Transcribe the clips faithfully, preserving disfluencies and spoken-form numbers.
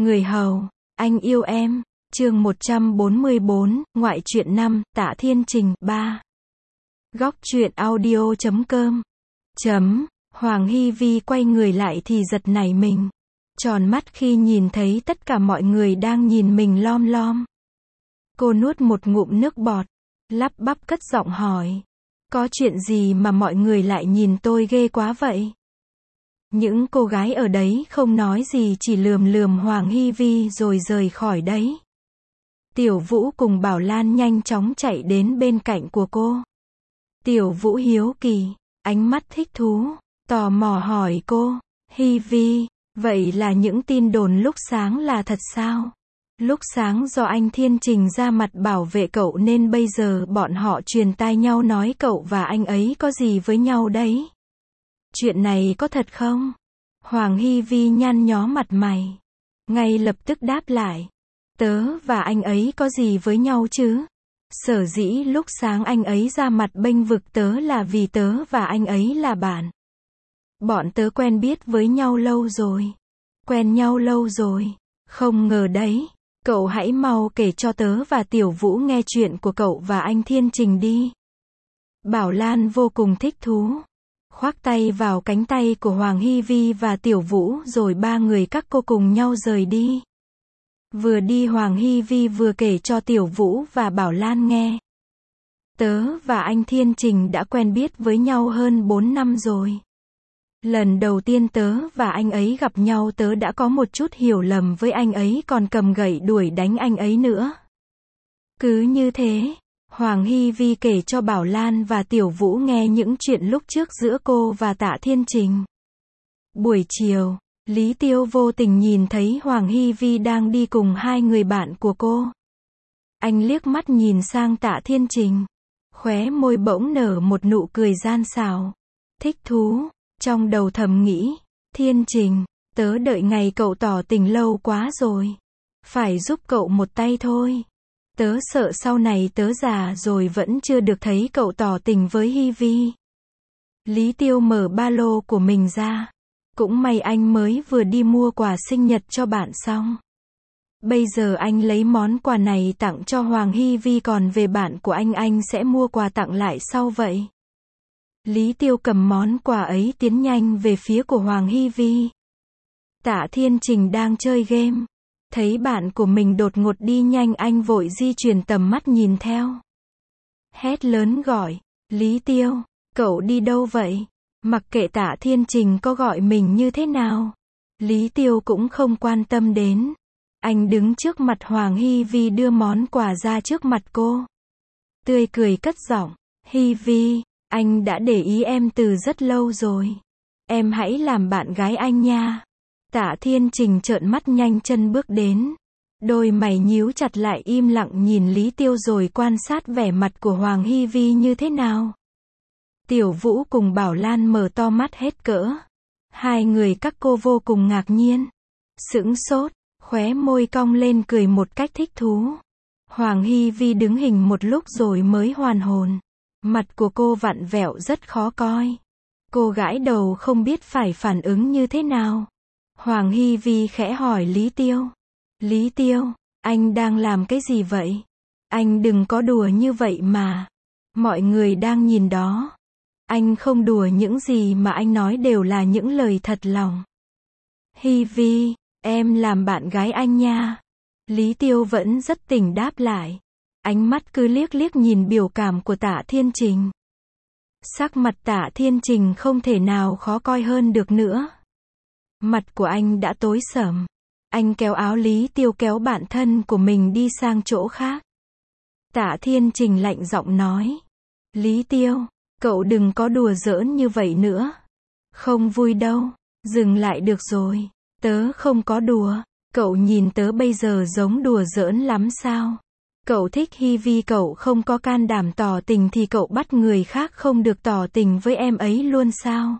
Người hầu, anh yêu em. Chương một trăm bốn mươi bốn, ngoại truyện năm, Tạ Thiên Trình, ba. Góc truyện audio chấm com. Chấm, Hoàng Hy Vi quay người lại thì giật nảy mình. Tròn mắt khi nhìn thấy tất cả mọi người đang nhìn mình lom lom. Cô nuốt một ngụm nước bọt, lắp bắp cất giọng hỏi. Có chuyện gì mà mọi người lại nhìn tôi ghê quá vậy? Những cô gái ở đấy không nói gì, chỉ lườm lườm Hoàng Hy Vi rồi rời khỏi đấy. Tiểu Vũ cùng Bảo Lan nhanh chóng chạy đến bên cạnh của cô. Tiểu Vũ hiếu kỳ, ánh mắt thích thú, tò mò hỏi cô, Hy Vi, vậy là những tin đồn lúc sáng là thật sao? Lúc sáng do anh Thiên Trình ra mặt bảo vệ cậu nên bây giờ bọn họ truyền tai nhau nói cậu và anh ấy có gì với nhau đấy. Chuyện này có thật không? Hoàng Hy Vi nhăn nhó mặt mày, ngay lập tức đáp lại. Tớ và anh ấy có gì với nhau chứ? Sở dĩ lúc sáng anh ấy ra mặt bênh vực tớ là vì tớ và anh ấy là bạn. Bọn tớ quen biết với nhau lâu rồi. Quen nhau lâu rồi. Không ngờ đấy. Cậu hãy mau kể cho tớ và Tiểu Vũ nghe chuyện của cậu và anh Thiên Trình đi. Bảo Lan vô cùng thích thú. Khoác tay vào cánh tay của Hoàng Hy Vi và Tiểu Vũ rồi ba người các cô cùng nhau rời đi. Vừa đi Hoàng Hy Vi vừa kể cho Tiểu Vũ và Bảo Lan nghe. Tớ và anh Thiên Trình đã quen biết với nhau hơn bốn năm rồi. Lần đầu tiên tớ và anh ấy gặp nhau tớ đã có một chút hiểu lầm với anh ấy, còn cầm gậy đuổi đánh anh ấy nữa. Cứ như thế, Hoàng Hy Vi kể cho Bảo Lan và Tiểu Vũ nghe những chuyện lúc trước giữa cô và Tạ Thiên Trình. Buổi chiều, Lý Tiêu vô tình nhìn thấy Hoàng Hy Vi đang đi cùng hai người bạn của cô. Anh liếc mắt nhìn sang Tạ Thiên Trình. Khóe môi bỗng nở một nụ cười gian xảo. Thích thú. Trong đầu thầm nghĩ. Thiên Trình, tớ đợi ngày cậu tỏ tình lâu quá rồi. Phải giúp cậu một tay thôi. Tớ sợ sau này tớ già rồi vẫn chưa được thấy cậu tỏ tình với Hy Vi. Lý Tiêu mở ba lô của mình ra. Cũng may anh mới vừa đi mua quà sinh nhật cho bạn xong. Bây giờ anh lấy món quà này tặng cho Hoàng Hy Vi, còn về bạn của anh anh sẽ mua quà tặng lại sau vậy. Lý Tiêu cầm món quà ấy tiến nhanh về phía của Hoàng Hy Vi. Tạ Thiên Trình đang chơi game. Thấy bạn của mình đột ngột đi nhanh, anh vội di chuyển tầm mắt nhìn theo. Hét lớn gọi, Lý Tiêu, cậu đi đâu vậy? Mặc kệ Tạ Thiên Trình có gọi mình như thế nào, Lý Tiêu cũng không quan tâm đến. Anh đứng trước mặt Hoàng Hy Vi đưa món quà ra trước mặt cô. Tươi cười cất giọng, Hy Vi, anh đã để ý em từ rất lâu rồi. Em hãy làm bạn gái anh nha. Tạ Thiên Trình trợn mắt nhanh chân bước đến. Đôi mày nhíu chặt lại, im lặng nhìn Lý Tiêu rồi quan sát vẻ mặt của Hoàng Hy Vi như thế nào. Tiểu Vũ cùng Bảo Lan mở to mắt hết cỡ. Hai người các cô vô cùng ngạc nhiên. Sững sốt, khóe môi cong lên cười một cách thích thú. Hoàng Hy Vi đứng hình một lúc rồi mới hoàn hồn. Mặt của cô vặn vẹo rất khó coi. Cô gãi đầu không biết phải phản ứng như thế nào. Hoàng Hy Vi khẽ hỏi Lý Tiêu. Lý Tiêu, anh đang làm cái gì vậy? Anh đừng có đùa như vậy mà. Mọi người đang nhìn đó. Anh không đùa, những gì mà anh nói đều là những lời thật lòng. Hy Vi, em làm bạn gái anh nha. Lý Tiêu vẫn rất tỉnh đáp lại. Ánh mắt cứ liếc liếc nhìn biểu cảm của Tạ Thiên Trình. Sắc mặt Tạ Thiên Trình không thể nào khó coi hơn được nữa. Mặt của anh đã tối sầm. Anh kéo áo Lý Tiêu kéo bạn thân của mình đi sang chỗ khác. Tạ Thiên Trình lạnh giọng nói. Lý Tiêu, cậu đừng có đùa giỡn như vậy nữa. Không vui đâu. Dừng lại được rồi. Tớ không có đùa. Cậu nhìn tớ bây giờ giống đùa giỡn lắm sao? Cậu thích Hy Vi, cậu không có can đảm tỏ tình thì cậu bắt người khác không được tỏ tình với em ấy luôn sao?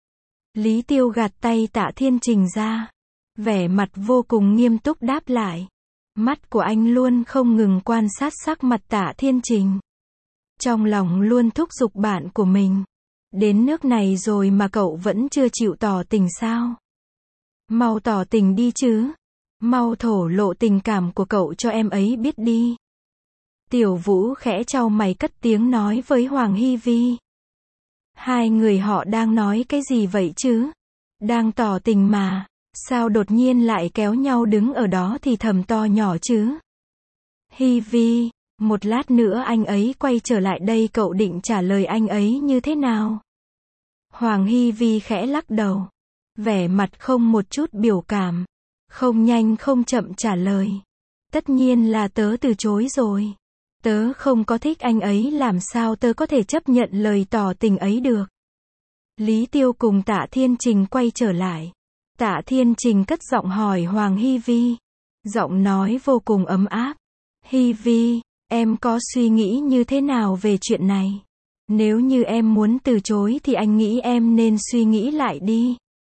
Lý Tiêu gạt tay Tạ Thiên Trình ra. Vẻ mặt vô cùng nghiêm túc đáp lại. Mắt của anh luôn không ngừng quan sát sắc mặt Tạ Thiên Trình. Trong lòng luôn thúc giục bạn của mình. Đến nước này rồi mà cậu vẫn chưa chịu tỏ tình sao? Mau tỏ tình đi chứ. Mau thổ lộ tình cảm của cậu cho em ấy biết đi. Tiểu Vũ khẽ chau mày cất tiếng nói với Hoàng Hy Vi. Hai người họ đang nói cái gì vậy chứ? Đang tỏ tình mà. Sao đột nhiên lại kéo nhau đứng ở đó thì thầm to nhỏ chứ? Hy Vi, một lát nữa anh ấy quay trở lại đây, cậu định trả lời anh ấy như thế nào? Hoàng Hy Vi khẽ lắc đầu. Vẻ mặt không một chút biểu cảm. Không nhanh không chậm trả lời. Tất nhiên là tớ từ chối rồi. Tớ không có thích anh ấy, làm sao tớ có thể chấp nhận lời tỏ tình ấy được. Lý Tiêu cùng Tạ Thiên Trình quay trở lại. Tạ Thiên Trình cất giọng hỏi Hoàng Hy Vi. Giọng nói vô cùng ấm áp. Hy Vi, em có suy nghĩ như thế nào về chuyện này? Nếu như em muốn từ chối thì anh nghĩ em nên suy nghĩ lại đi.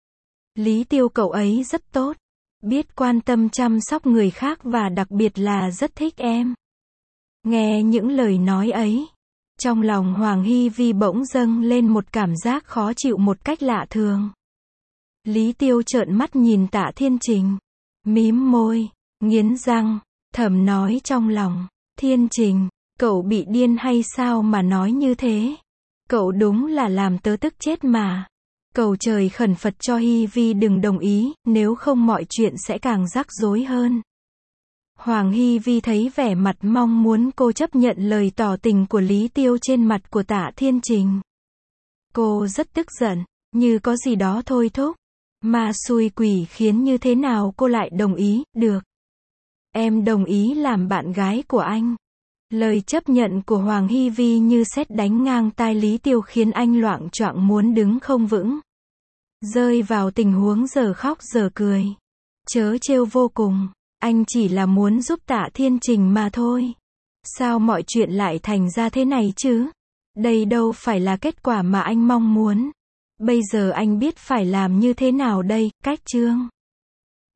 Lý Tiêu cậu ấy rất tốt. Biết quan tâm chăm sóc người khác và đặc biệt là rất thích em. Nghe những lời nói ấy, trong lòng Hoàng Hy Vi bỗng dâng lên một cảm giác khó chịu một cách lạ thường. Lý Tiêu trợn mắt nhìn Tạ Thiên Trình, mím môi, nghiến răng, thầm nói trong lòng, Thiên Trình, cậu bị điên hay sao mà nói như thế? Cậu đúng là làm tớ tức chết mà. Cầu trời khẩn Phật cho Hy Vi đừng đồng ý, nếu không mọi chuyện sẽ càng rắc rối hơn. Hoàng Hy Vi thấy vẻ mặt mong muốn cô chấp nhận lời tỏ tình của Lý Tiêu trên mặt của Tạ Thiên Trình. Cô rất tức giận, như có gì đó thôi thúc. Mà xui quỷ khiến như thế nào cô lại đồng ý, được. Em đồng ý làm bạn gái của anh. Lời chấp nhận của Hoàng Hy Vi như sét đánh ngang tai Lý Tiêu khiến anh loạng choạng muốn đứng không vững. Rơi vào tình huống giờ khóc giờ cười. Trớ trêu vô cùng. Anh chỉ là muốn giúp Tạ Thiên Trình mà thôi. Sao mọi chuyện lại thành ra thế này chứ? Đây đâu phải là kết quả mà anh mong muốn. Bây giờ anh biết phải làm như thế nào đây, Cách Trương?